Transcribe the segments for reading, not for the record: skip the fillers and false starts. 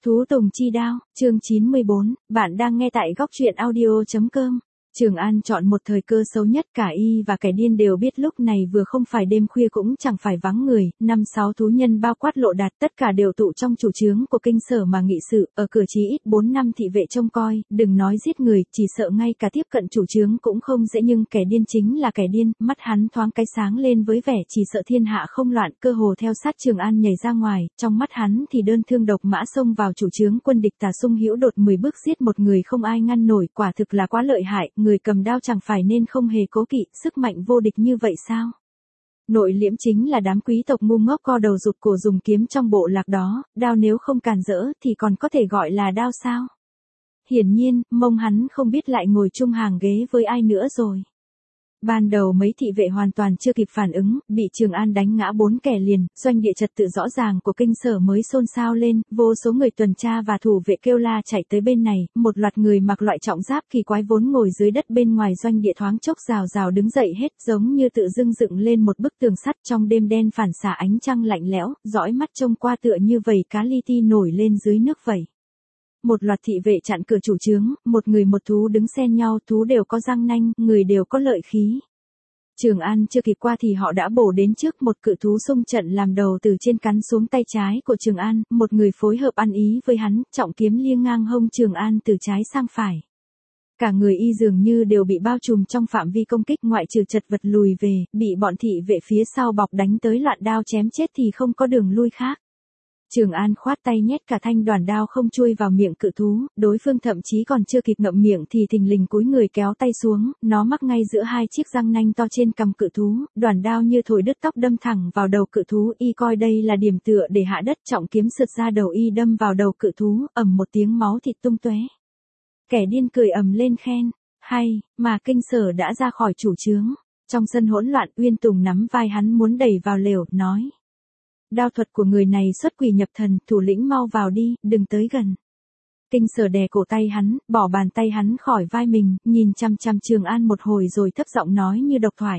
Thú Tùng Chi Đao, chương 94, bạn đang nghe tại góc truyện audio.com. Trường An chọn một thời cơ xấu nhất, cả y và kẻ điên đều biết lúc này vừa không phải đêm khuya cũng chẳng phải vắng người, 5-6 thú nhân bao quát Lộ Đạt tất cả đều tụ trong chủ trướng của kinh sở mà nghị sự, ở cửa chí ít 4 năm thị vệ trông coi, đừng nói giết người, chỉ sợ ngay cả tiếp cận chủ trướng cũng không dễ, nhưng kẻ điên chính là kẻ điên, mắt hắn thoáng cái sáng lên với vẻ chỉ sợ thiên hạ không loạn, cơ hồ theo sát Trường An nhảy ra ngoài, trong mắt hắn thì đơn thương độc mã xông vào chủ trướng quân địch, Tà Sung Hữu Đột 10 bước giết một người không ai ngăn nổi, quả thực là quá lợi hại. Người cầm đao chẳng phải nên không hề cố kỵ, sức mạnh vô địch như vậy sao? Nội liễm chính là đám quý tộc ngu ngốc co đầu rụt cổ dùng kiếm trong bộ lạc đó, đao nếu không càn rỡ thì còn có thể gọi là đao sao? Hiển nhiên, mông hắn không biết lại ngồi chung hàng ghế với ai nữa rồi. Ban đầu mấy thị vệ hoàn toàn chưa kịp phản ứng, bị Trường An đánh ngã 4 kẻ liền, doanh địa trật tự rõ ràng của kinh sở mới xôn xao lên, vô số người tuần tra và thủ vệ kêu la chạy tới bên này, một loạt người mặc loại trọng giáp kỳ quái vốn ngồi dưới đất bên ngoài doanh địa thoáng chốc rào rào đứng dậy hết, giống như tự dưng dựng lên một bức tường sắt, trong đêm đen phản xạ ánh trăng lạnh lẽo, dõi mắt trông qua tựa như vầy cá li ti nổi lên dưới nước vậy. Một loạt thị vệ chặn cửa chủ trướng, một người một thú đứng xen nhau, thú đều có răng nanh, người đều có lợi khí. Trường An chưa kịp qua thì họ đã bổ đến trước, một cự thú xung trận làm đầu từ trên cắn xuống tay trái của Trường An, một người phối hợp ăn ý với hắn, trọng kiếm liêng ngang hông Trường An từ trái sang phải. Cả người y dường như đều bị bao trùm trong phạm vi công kích, ngoại trừ chật vật lùi về, bị bọn thị vệ phía sau bọc đánh tới loạn đao chém chết thì không có đường lui khác. Trường An khoát tay nhét cả thanh đoàn đao không chui vào miệng cự thú, đối phương thậm chí còn chưa kịp ngậm miệng thì thình lình cúi người kéo tay xuống, nó mắc ngay giữa hai chiếc răng nanh to trên cằm cự thú, đoàn đao như thổi đứt tóc đâm thẳng vào đầu cự thú, y coi đây là điểm tựa để hạ đất, trọng kiếm sượt ra đầu y đâm vào đầu cự thú, ầm một tiếng máu thịt tung tóe. Kẻ điên cười ầm lên khen, hay, mà kinh sở đã ra khỏi chủ trướng. Trong sân hỗn loạn, Uyên Tùng nắm vai hắn muốn đẩy vào lều, nói. Đao thuật của người này xuất quỷ nhập thần, thủ lĩnh mau vào đi, đừng tới gần. Kinh sở đè cổ tay hắn, bỏ bàn tay hắn khỏi vai mình, nhìn chăm chăm Trường An một hồi rồi thấp giọng nói như độc thoại.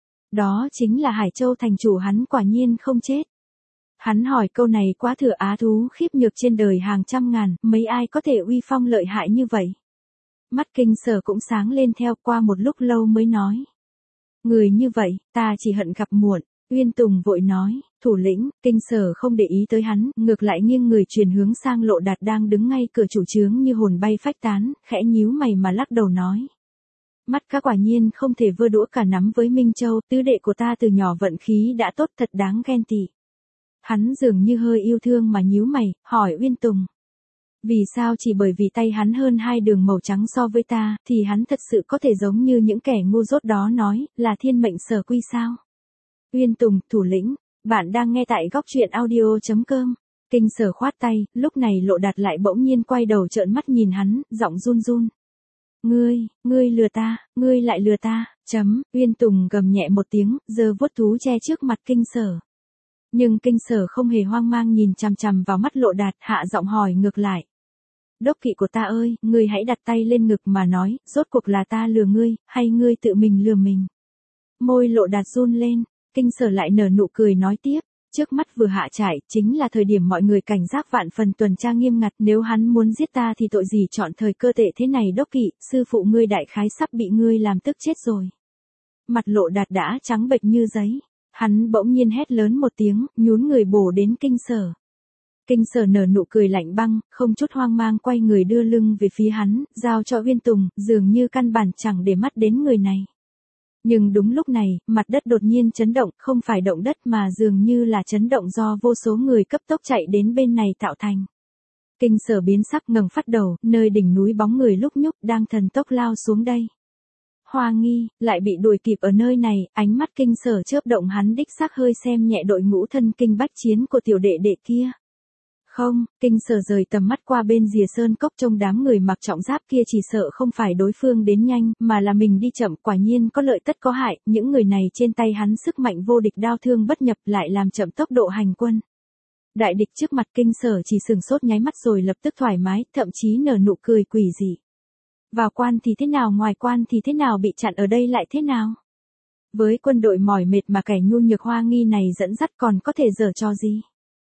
Đó chính là Hải Châu thành chủ, hắn quả nhiên không chết. Hắn hỏi câu này quá thừa á thú khiếp nhược trên đời hàng trăm ngàn, mấy ai có thể uy phong lợi hại như vậy. Mắt kinh sở cũng sáng lên theo, qua một lúc lâu mới nói. Người như vậy, ta chỉ hận gặp muộn. Uyên Tùng vội nói, thủ lĩnh, kinh sở không để ý tới hắn, ngược lại nghiêng người chuyển hướng sang Lộ Đạt đang đứng ngay cửa chủ trướng như hồn bay phách tán, khẽ nhíu mày mà lắc đầu nói. Mắt cá quả nhiên không thể vơ đũa cả nắm với Minh Châu, tứ đệ của ta từ nhỏ vận khí đã tốt, thật đáng ghen tị. Hắn dường như hơi yêu thương mà nhíu mày, hỏi Uyên Tùng. Vì sao chỉ bởi vì tay hắn hơn 2 đường màu trắng so với ta, thì hắn thật sự có thể giống như những kẻ ngu dốt đó nói, là thiên mệnh sở quy sao? Uyên Tùng, thủ lĩnh, bạn đang nghe tại góc truyện audio.com. Kinh sở khoát tay, lúc này Lộ Đạt lại bỗng nhiên quay đầu trợn mắt nhìn hắn, giọng run run. Ngươi lừa ta, ngươi lại lừa ta, Uyên Tùng gầm nhẹ một tiếng, giơ vuốt thú che trước mặt kinh sở. Nhưng kinh sở không hề hoang mang nhìn chằm chằm vào mắt Lộ Đạt, hạ giọng hỏi ngược lại. Đốc kỵ của ta ơi, ngươi hãy đặt tay lên ngực mà nói, rốt cuộc là ta lừa ngươi, hay ngươi tự mình lừa mình? Môi Lộ Đạt run lên. Kinh sở lại nở nụ cười nói tiếp, trước mắt vừa hạ trải, chính là thời điểm mọi người cảnh giác vạn phần, tuần tra nghiêm ngặt, nếu hắn muốn giết ta thì tội gì chọn thời cơ tệ thế này đốc kỵ, sư phụ ngươi đại khái sắp bị ngươi làm tức chết rồi. Mặt Lộ Đạt đã trắng bệch như giấy, hắn bỗng nhiên hét lớn một tiếng, nhún người bổ đến kinh sở. Kinh sở nở nụ cười lạnh băng, không chút hoang mang quay người đưa lưng về phía hắn, giao cho Uyên Tùng, dường như căn bản chẳng để mắt đến người này. Nhưng đúng lúc này, mặt đất đột nhiên chấn động, không phải động đất mà dường như là chấn động do vô số người cấp tốc chạy đến bên này tạo thành. Kinh sở biến sắc ngẩng phát đầu, nơi đỉnh núi bóng người lúc nhúc đang thần tốc lao xuống đây. Hoa Nghi, lại bị đuổi kịp ở nơi này, ánh mắt kinh sở chớp động, hắn đích xác hơi xem nhẹ đội ngũ thân kinh bách chiến của tiểu đệ đệ kia. Không, kinh sở rời tầm mắt qua bên rìa sơn cốc, trong đám người mặc trọng giáp kia chỉ sợ không phải đối phương đến nhanh, mà là mình đi chậm, quả nhiên có lợi tất có hại, những người này trên tay hắn sức mạnh vô địch, đao thương bất nhập, lại làm chậm tốc độ hành quân. Đại địch trước mặt kinh sở chỉ sừng sốt nháy mắt rồi lập tức thoải mái, thậm chí nở nụ cười quỷ dị. Vào quan thì thế nào, ngoài quan thì thế nào, bị chặn ở đây lại thế nào? Với quân đội mỏi mệt mà kẻ nhu nhược Hoa Nghi này dẫn dắt còn có thể giở trò gì?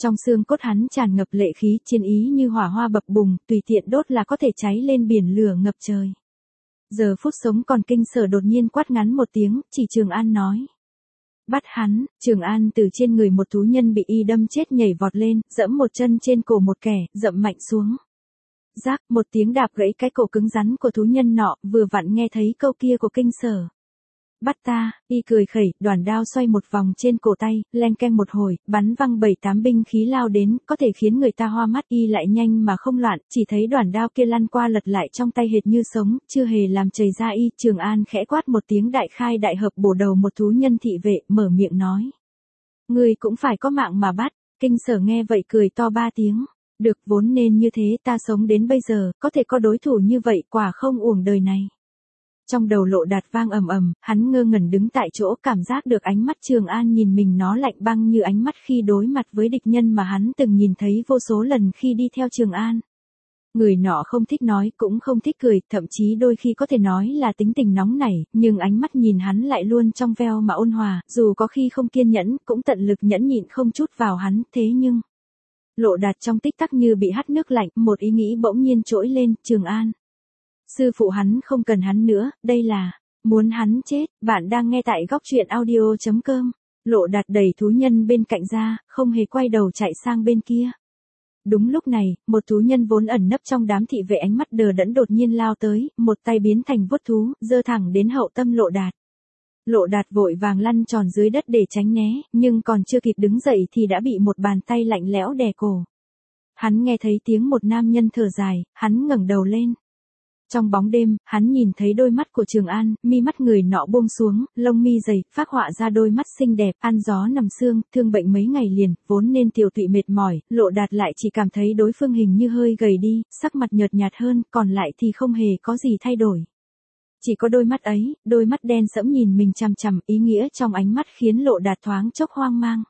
Trong xương cốt hắn tràn ngập lệ khí, chiến ý như hỏa hoa bập bùng, tùy tiện đốt là có thể cháy lên biển lửa ngập trời. Giờ phút sống còn Kinh Sở đột nhiên quát ngắn một tiếng, chỉ Trường An nói. Bắt hắn. Trường An từ trên người một thú nhân bị y đâm chết nhảy vọt lên, giẫm một chân trên cổ một kẻ, dậm mạnh xuống. Rác, một tiếng đạp gãy cái cổ cứng rắn của thú nhân nọ, vừa vặn nghe thấy câu kia của Kinh Sở. Bắt ta. Y cười khẩy, đoàn đao xoay một vòng trên cổ tay, leng keng một hồi, bắn văng 7-8 binh khí lao đến, có thể khiến người ta hoa mắt. Y lại nhanh mà không loạn, chỉ thấy đoàn đao kia lăn qua lật lại trong tay hệt như sống, chưa hề làm chảy ra y. Trường An khẽ quát một tiếng đại khai đại hợp bổ đầu một thú nhân thị vệ, mở miệng nói. Người cũng phải có mạng mà bắt. Kinh Sở nghe vậy cười to 3 tiếng. Được, vốn nên như thế, ta sống đến bây giờ, có thể có đối thủ như vậy, quả không uổng đời này. Trong đầu Lộ Đạt vang ầm ầm, hắn ngơ ngẩn đứng tại chỗ, cảm giác được ánh mắt Trường An nhìn mình nó lạnh băng như ánh mắt khi đối mặt với địch nhân mà hắn từng nhìn thấy vô số lần khi đi theo Trường An. Người nọ không thích nói, cũng không thích cười, thậm chí đôi khi có thể nói là tính tình nóng nảy, nhưng ánh mắt nhìn hắn lại luôn trong veo mà ôn hòa, dù có khi không kiên nhẫn, cũng tận lực nhẫn nhịn không chút vào hắn, thế nhưng... Lộ Đạt trong tích tắc như bị hắt nước lạnh, một ý nghĩ bỗng nhiên trỗi lên, Trường An. Sư phụ hắn không cần hắn nữa, đây là, muốn hắn chết. Bạn đang nghe tại góc truyện audio.com. Lộ Đạt đẩy thú nhân bên cạnh ra, không hề quay đầu chạy sang bên kia. Đúng lúc này, một thú nhân vốn ẩn nấp trong đám thị vệ ánh mắt đờ đẫn đột nhiên lao tới, một tay biến thành vuốt thú, giơ thẳng đến hậu tâm Lộ Đạt. Lộ Đạt vội vàng lăn tròn dưới đất để tránh né, nhưng còn chưa kịp đứng dậy thì đã bị một bàn tay lạnh lẽo đè cổ. Hắn nghe thấy tiếng một nam nhân thở dài, hắn ngẩng đầu lên. Trong bóng đêm, hắn nhìn thấy đôi mắt của Trường An, mi mắt người nọ buông xuống, lông mi dày, phác họa ra đôi mắt xinh đẹp, ăn gió nằm sương, thương bệnh mấy ngày liền, vốn nên tiều tụy mệt mỏi, Lộ Đạt lại chỉ cảm thấy đối phương hình như hơi gầy đi, sắc mặt nhợt nhạt hơn, còn lại thì không hề có gì thay đổi. Chỉ có đôi mắt ấy, đôi mắt đen sẫm nhìn mình chằm chằm, ý nghĩa trong ánh mắt khiến Lộ Đạt thoáng chốc hoang mang.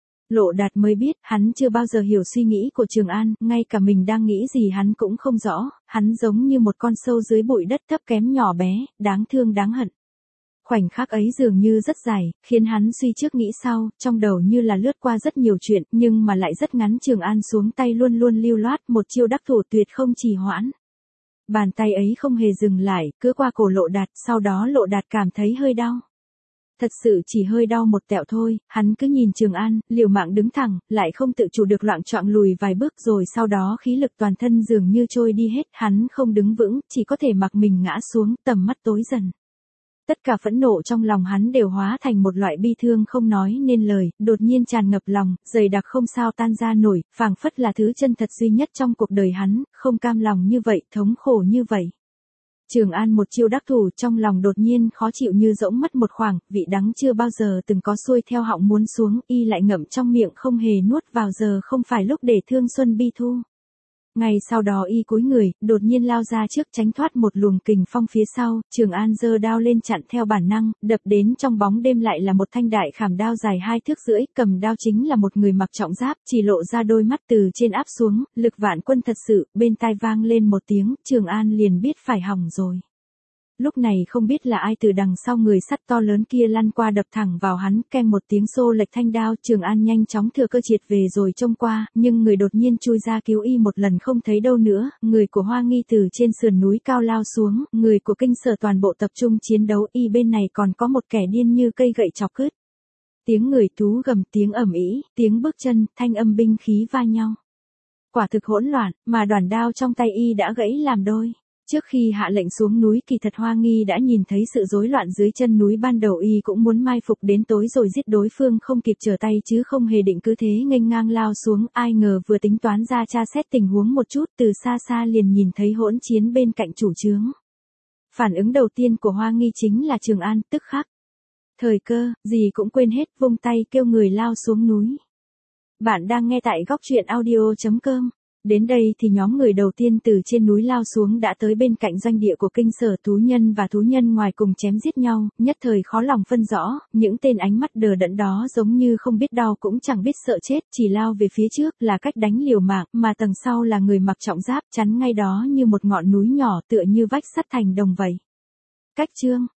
Lộ Đạt mới biết, hắn chưa bao giờ hiểu suy nghĩ của Trường An, ngay cả mình đang nghĩ gì hắn cũng không rõ, hắn giống như một con sâu dưới bụi đất thấp kém nhỏ bé, đáng thương đáng hận. Khoảnh khắc ấy dường như rất dài, khiến hắn suy trước nghĩ sau, trong đầu như là lướt qua rất nhiều chuyện, nhưng mà lại rất ngắn. Trường An xuống tay luôn luôn lưu loát, một chiêu đắc thủ tuyệt không trì hoãn. Bàn tay ấy không hề dừng lại, cứ qua cổ Lộ Đạt, sau đó Lộ Đạt cảm thấy hơi đau. Thật sự chỉ hơi đau một tẹo thôi, hắn cứ nhìn Trường An, liều mạng đứng thẳng, lại không tự chủ được loạng choạng lùi vài bước rồi sau đó khí lực toàn thân dường như trôi đi hết, hắn không đứng vững, chỉ có thể mặc mình ngã xuống, tầm mắt tối dần. Tất cả phẫn nộ trong lòng hắn đều hóa thành một loại bi thương không nói nên lời, đột nhiên tràn ngập lòng, dày đặc không sao tan ra nổi, phảng phất là thứ chân thật duy nhất trong cuộc đời hắn, không cam lòng như vậy, thống khổ như vậy. Trường An một chiêu đắc thủ, trong lòng đột nhiên khó chịu như rỗng mất một khoảng, vị đắng chưa bao giờ từng có xuôi theo họng muốn xuống, y lại ngậm trong miệng không hề nuốt vào, giờ không phải lúc để thương xuân bi thu. Ngay sau đó y cúi người, đột nhiên lao ra trước tránh thoát một luồng kình phong phía sau, Trường An giơ đao lên chặn theo bản năng, đập đến trong bóng đêm lại là một thanh đại khảm đao dài 2 thước rưỡi, cầm đao chính là một người mặc trọng giáp, chỉ lộ ra đôi mắt từ trên áp xuống, lực vạn quân thật sự, bên tai vang lên một tiếng, Trường An liền biết phải hỏng rồi. Lúc này không biết là ai từ đằng sau người sắt to lớn kia lăn qua đập thẳng vào hắn, keng một tiếng xô lệch thanh đao, Trường An nhanh chóng thừa cơ triệt về rồi trông qua, nhưng người đột nhiên chui ra cứu y một lần không thấy đâu nữa, người của Hoa Nghi từ trên sườn núi cao lao xuống, người của Kinh Sở toàn bộ tập trung chiến đấu, y bên này còn có một kẻ điên như cây gậy chọc cứt. Tiếng người thú gầm, tiếng ầm ĩ, tiếng bước chân, thanh âm binh khí va nhau. Quả thực hỗn loạn, mà đoàn đao trong tay y đã gãy làm đôi. Trước khi hạ lệnh xuống núi, kỳ thật Hoa Nghi đã nhìn thấy sự rối loạn dưới chân núi, ban đầu y cũng muốn mai phục đến tối rồi giết đối phương không kịp trở tay chứ không hề định cứ thế nghênh ngang lao xuống, ai ngờ vừa tính toán ra tra xét tình huống một chút, từ xa xa liền nhìn thấy hỗn chiến bên cạnh chủ trướng. Phản ứng đầu tiên của Hoa Nghi chính là Trường An, tức khắc. Thời cơ, gì cũng quên hết, vung tay kêu người lao xuống núi. Bạn đang nghe tại góc truyện audio.com. Đến đây thì nhóm người đầu tiên từ trên núi lao xuống đã tới bên cạnh doanh địa của Kinh Sở, thú nhân và thú nhân ngoài cùng chém giết nhau, nhất thời khó lòng phân rõ, những tên ánh mắt đờ đẫn đó giống như không biết đau cũng chẳng biết sợ chết, chỉ lao về phía trước là cách đánh liều mạng, mà tầng sau là người mặc trọng giáp chắn ngay đó như một ngọn núi nhỏ tựa như vách sắt thành đồng vậy. Cách chương